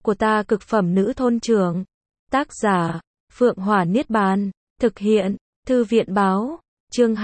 của ta cực phẩm nữ thôn trưởng. Tác giả, Phượng Hỏa Niết Bàn. Thực hiện, Thư viện báo. Chương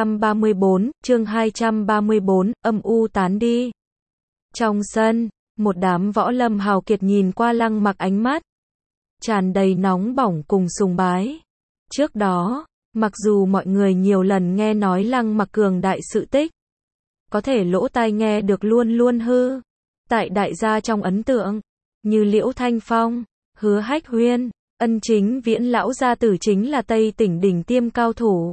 234, âm u tán đi. Trong sân, một đám võ lâm hào kiệt nhìn qua Lăng Mặc, ánh mắt tràn đầy nóng bỏng cùng sùng bái. Trước đó, mặc dù mọi người nhiều lần nghe nói Lăng Mặc cường đại sự tích, có thể lỗ tai nghe được luôn luôn hư. Tại đại gia trong ấn tượng, như Liễu Thanh Phong, Hứa Hách Huyên, Ân Chính Viễn lão gia tử chính là Tây tỉnh đỉnh tiêm cao thủ.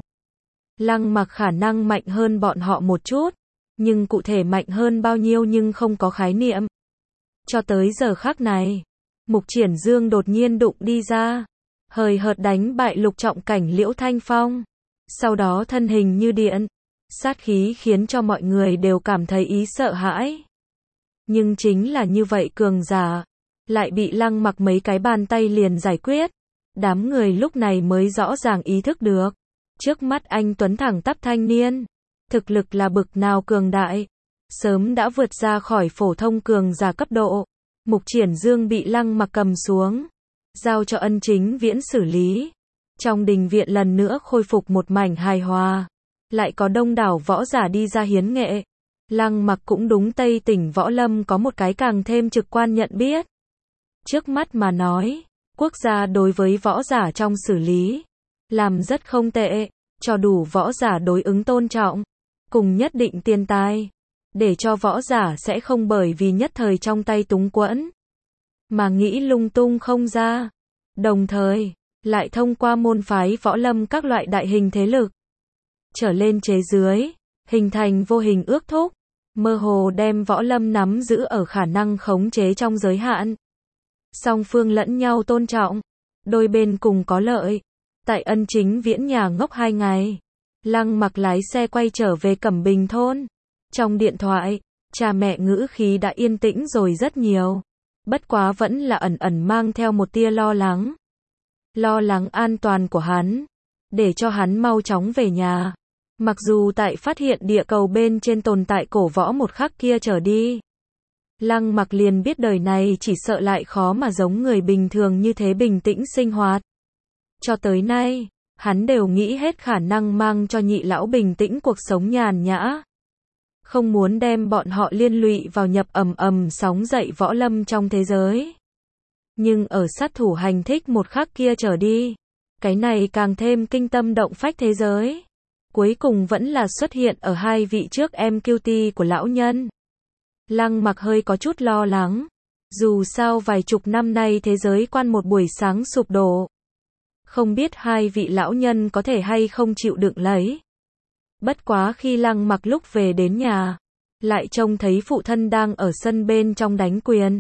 Lăng Mặc khả năng mạnh hơn bọn họ một chút, nhưng cụ thể mạnh hơn bao nhiêu nhưng không có khái niệm. Cho tới giờ khắc này, Mục Triển Dương đột nhiên đụng đi ra, hời hợt đánh bại lục trọng cảnh Liễu Thanh Phong. Sau đó thân hình như điện, sát khí khiến cho mọi người đều cảm thấy ý sợ hãi. Nhưng chính là như vậy cường giả, lại bị Lăng Mặc mấy cái bàn tay liền giải quyết. Đám người lúc này mới rõ ràng ý thức được, trước mắt anh tuấn thẳng tắp thanh niên, thực lực là bực nào cường đại, sớm đã vượt ra khỏi phổ thông cường giả cấp độ. Mục Triển Dương bị Lăng Mặc cầm xuống, giao cho Ân Chính Viễn xử lý. Trong đình viện lần nữa khôi phục một mảnh hài hòa, lại có đông đảo võ giả đi ra hiến nghệ. Lăng Mặc cũng đúng Tây tỉnh võ lâm có một cái càng thêm trực quan nhận biết. Trước mắt mà nói, quốc gia đối với võ giả trong xử lý, làm rất không tệ, cho đủ võ giả đối ứng tôn trọng, cùng nhất định tiền tài, để cho võ giả sẽ không bởi vì nhất thời trong tay túng quẫn, mà nghĩ lung tung không ra. Đồng thời, lại thông qua môn phái võ lâm các loại đại hình thế lực, trở lên chế dưới, hình thành vô hình ước thúc, mơ hồ đem võ lâm nắm giữ ở khả năng khống chế trong giới hạn. Song phương lẫn nhau tôn trọng, đôi bên cùng có lợi. Tại Ân Chính Viễn nhà ngốc 2 ngày, Lăng Mặc lái xe quay trở về Cẩm Bình thôn. Trong điện thoại, cha mẹ ngữ khí đã yên tĩnh rồi rất nhiều. Bất quá vẫn là ẩn ẩn mang theo một tia lo lắng. Lo lắng an toàn của hắn, để cho hắn mau chóng về nhà. Mặc dù tại phát hiện địa cầu bên trên tồn tại cổ võ một khắc kia trở đi, Lăng Mặc liền biết đời này chỉ sợ lại khó mà giống người bình thường như thế bình tĩnh sinh hoạt. Cho tới nay, hắn đều nghĩ hết khả năng mang cho nhị lão bình tĩnh cuộc sống nhàn nhã. Không muốn đem bọn họ liên lụy vào nhập ầm sóng dậy võ lâm trong thế giới. Nhưng ở sát thủ hành thích một khắc kia trở đi, cái này càng thêm kinh tâm động phách thế giới. Cuối cùng vẫn là xuất hiện ở hai vị trước MQT của lão nhân. Lăng Mặc hơi có chút lo lắng. Dù sao vài chục năm nay thế giới quan một buổi sáng sụp đổ. Không biết hai vị lão nhân có thể hay không chịu đựng lấy. Bất quá khi Lăng Mặc lúc về đến nhà, lại trông thấy phụ thân đang ở sân bên trong đánh quyền.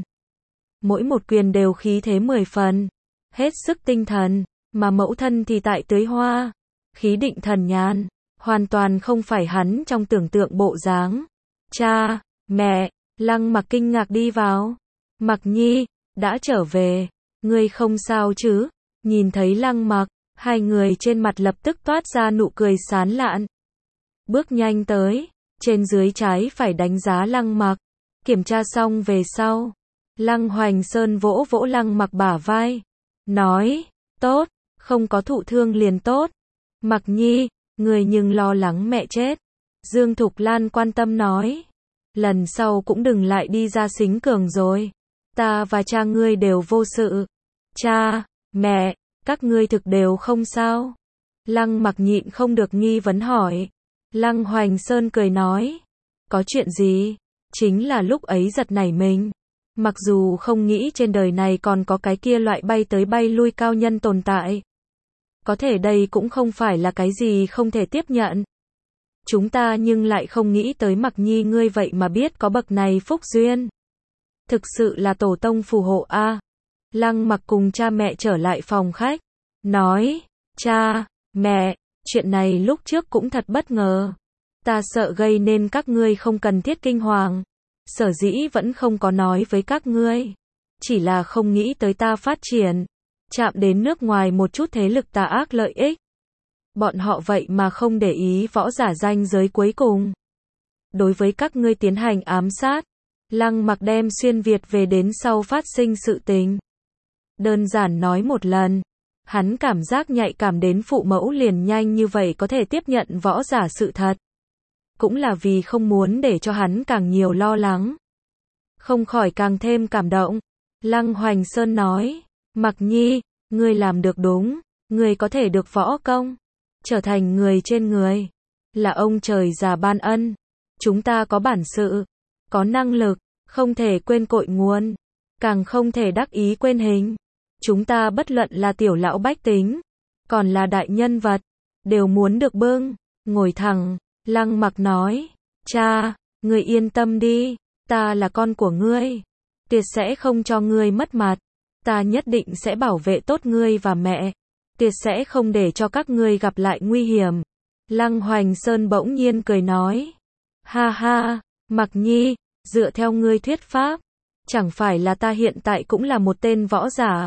Mỗi một quyền đều khí thế 10 phần, hết sức tinh thần, mà mẫu thân thì tại tưới hoa, khí định thần nhàn, hoàn toàn không phải hắn trong tưởng tượng bộ dáng. Cha, mẹ, Lăng Mặc kinh ngạc đi vào. Mặc Nhi, đã trở về, ngươi không sao chứ? Nhìn thấy Lăng Mặc, hai người trên mặt lập tức toát ra nụ cười sán lạn. Bước nhanh tới, trên dưới trái phải đánh giá Lăng Mặc, kiểm tra xong về sau, Lăng Hoành Sơn vỗ vỗ Lăng Mặc bả vai, nói, tốt, không có thụ thương liền tốt. Mặc Nhi, người nhưng lo lắng mẹ chết. Dương Thục Lan quan tâm nói, lần sau cũng đừng lại đi ra xính cường rồi. Ta và cha ngươi đều vô sự. Cha, mẹ, các ngươi thực đều không sao? Lăng Mặc nhịn không được nghi vấn hỏi. Lăng Hoành Sơn cười nói, có chuyện gì? Chính là lúc ấy giật nảy mình. Mặc dù không nghĩ trên đời này còn có cái kia loại bay tới bay lui cao nhân tồn tại. Có thể đây cũng không phải là cái gì không thể tiếp nhận. Chúng ta nhưng lại không nghĩ tới Mặc Nhi ngươi vậy mà biết có bậc này phúc duyên. Thực sự là tổ tông phù hộ a. Lăng Mặc cùng cha mẹ trở lại phòng khách, nói, cha, mẹ, chuyện này lúc trước cũng thật bất ngờ. Ta sợ gây nên các ngươi không cần thiết kinh hoàng. Sở dĩ vẫn không có nói với các ngươi. Chỉ là không nghĩ tới ta phát triển, chạm đến nước ngoài một chút thế lực tà ác lợi ích. Bọn họ vậy mà không để ý võ giả ranh giới cuối cùng. Đối với các ngươi tiến hành ám sát. Lăng Mặc đem xuyên Việt về đến sau phát sinh sự tình. Đơn giản nói một lần, hắn cảm giác nhạy cảm đến phụ mẫu liền nhanh như vậy có thể tiếp nhận võ giả sự thật. Cũng là vì không muốn để cho hắn càng nhiều lo lắng. Không khỏi càng thêm cảm động. Lăng Hoành Sơn nói, Mặc Nhi, ngươi làm được đúng, ngươi có thể được võ công, trở thành người trên người. Là ông trời già ban ân. Chúng ta có bản sự, có năng lực, không thể quên cội nguồn, càng không thể đắc ý quên hình. Chúng ta bất luận là tiểu lão bách tính, còn là đại nhân vật, đều muốn được bưng, ngồi thẳng. Lăng Mặc nói, cha, ngươi yên tâm đi, ta là con của ngươi, tuyệt sẽ không cho ngươi mất mặt, ta nhất định sẽ bảo vệ tốt ngươi và mẹ, tuyệt sẽ không để cho các ngươi gặp lại nguy hiểm. Lăng Hoành Sơn bỗng nhiên cười nói, ha ha, Mặc Nhi, dựa theo ngươi thuyết pháp, chẳng phải là ta hiện tại cũng là một tên võ giả.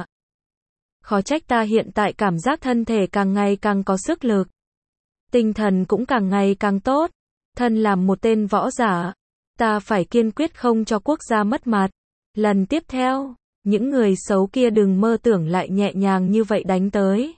Khó trách ta hiện tại cảm giác thân thể càng ngày càng có sức lực, tinh thần cũng càng ngày càng tốt. Thân làm một tên võ giả, ta phải kiên quyết không cho quốc gia mất mặt. Lần tiếp theo, những người xấu kia đừng mơ tưởng lại nhẹ nhàng như vậy đánh tới.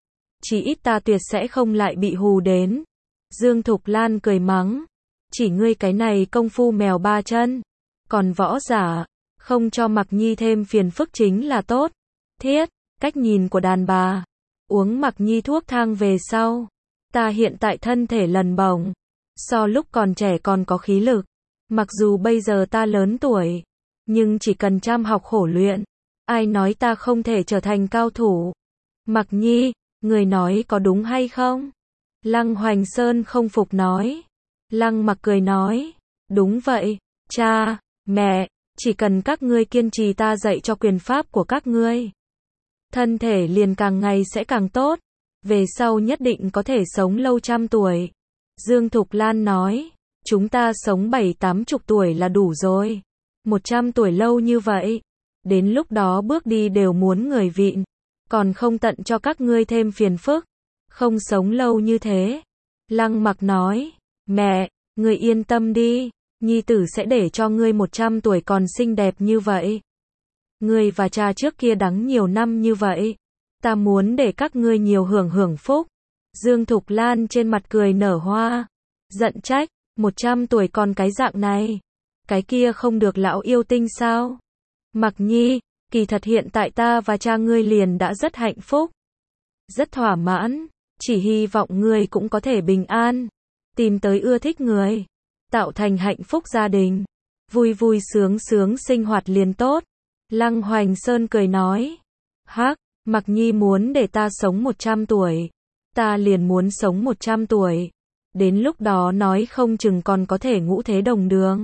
Chỉ ít ta tuyệt sẽ không lại bị hù đến. Dương Thục Lan cười mắng, chỉ ngươi cái này công phu mèo ba chân, còn võ giả, không cho Mặc Nhi thêm phiền phức chính là tốt. Thiết, cách nhìn của đàn bà. Uống Mặc Nhi thuốc thang về sau, ta hiện tại thân thể lần bổng, so lúc còn trẻ còn có khí lực. Mặc dù bây giờ ta lớn tuổi, nhưng chỉ cần chăm học khổ luyện, ai nói ta không thể trở thành cao thủ. Mặc Nhi, người nói có đúng hay không? Lăng Hoành Sơn không phục nói. Lăng Mặc cười nói, đúng vậy, cha, mẹ, chỉ cần các ngươi kiên trì ta dạy cho quyền pháp của các ngươi, thân thể liền càng ngày sẽ càng tốt, về sau nhất định có thể sống lâu trăm tuổi. Dương Thục Lan nói, chúng ta sống 70-80 tuổi là đủ rồi. 100 tuổi lâu như vậy, đến lúc đó bước đi đều muốn người vịn, còn không tận cho các ngươi thêm phiền phức, không sống lâu như thế. Lăng Mặc nói, mẹ, ngươi yên tâm đi, Nhi tử sẽ để cho ngươi 100 tuổi còn xinh đẹp như vậy. Ngươi và cha trước kia đắng nhiều năm như vậy, ta muốn để các ngươi nhiều hưởng phúc. Dương Thục Lan trên mặt cười nở hoa, giận trách, 100 tuổi còn cái dạng này, cái kia không được lão yêu tinh sao? Mặc Nhi, kỳ thật hiện tại ta và cha ngươi liền đã rất hạnh phúc, rất thỏa mãn, chỉ hy vọng ngươi cũng có thể bình an, tìm tới ưa thích người, tạo thành hạnh phúc gia đình, vui vui sướng sướng sinh hoạt liền tốt. Lăng Hoành Sơn cười nói, hắc, Mặc Nhi muốn để ta sống 100 tuổi, ta liền muốn sống 100 tuổi, đến lúc đó nói không chừng còn có thể ngũ thế đồng đường,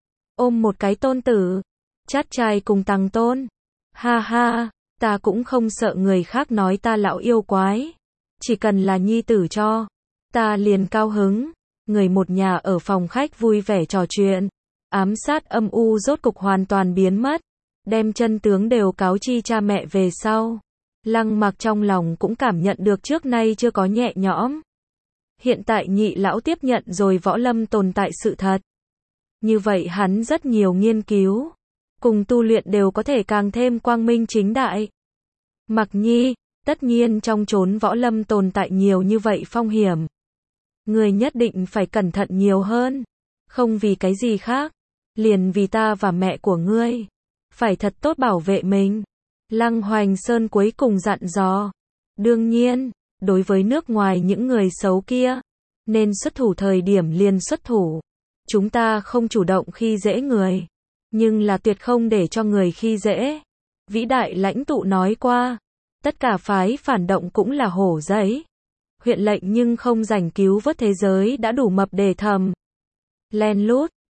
ôm một cái tôn tử, chát trai cùng tăng tôn. Ha ha, ta cũng không sợ người khác nói ta lão yêu quái, chỉ cần là nhi tử cho, ta liền cao hứng. Người một nhà ở phòng khách vui vẻ trò chuyện, ám sát âm u rốt cục hoàn toàn biến mất, đem chân tướng đều cáo chi cha mẹ về sau. Lăng Mặc trong lòng cũng cảm nhận được trước nay chưa có nhẹ nhõm. Hiện tại nhị lão tiếp nhận rồi võ lâm tồn tại sự thật. Như vậy hắn rất nhiều nghiên cứu, cùng tu luyện đều có thể càng thêm quang minh chính đại. Mặc Nhi, tất nhiên trong chốn võ lâm tồn tại nhiều như vậy phong hiểm, người nhất định phải cẩn thận nhiều hơn, không vì cái gì khác, liền vì ta và mẹ của ngươi, phải thật tốt bảo vệ mình. Lăng Hoành Sơn cuối cùng dặn dò, đương nhiên, đối với nước ngoài những người xấu kia, nên xuất thủ thời điểm liền xuất thủ. Chúng ta không chủ động khi dễ người, nhưng là tuyệt không để cho người khi dễ. Vĩ đại lãnh tụ nói qua, tất cả phái phản động cũng là hổ giấy. Huyện lệnh nhưng không giành cứu vớt thế giới đã đủ mập để thầm. Len lút,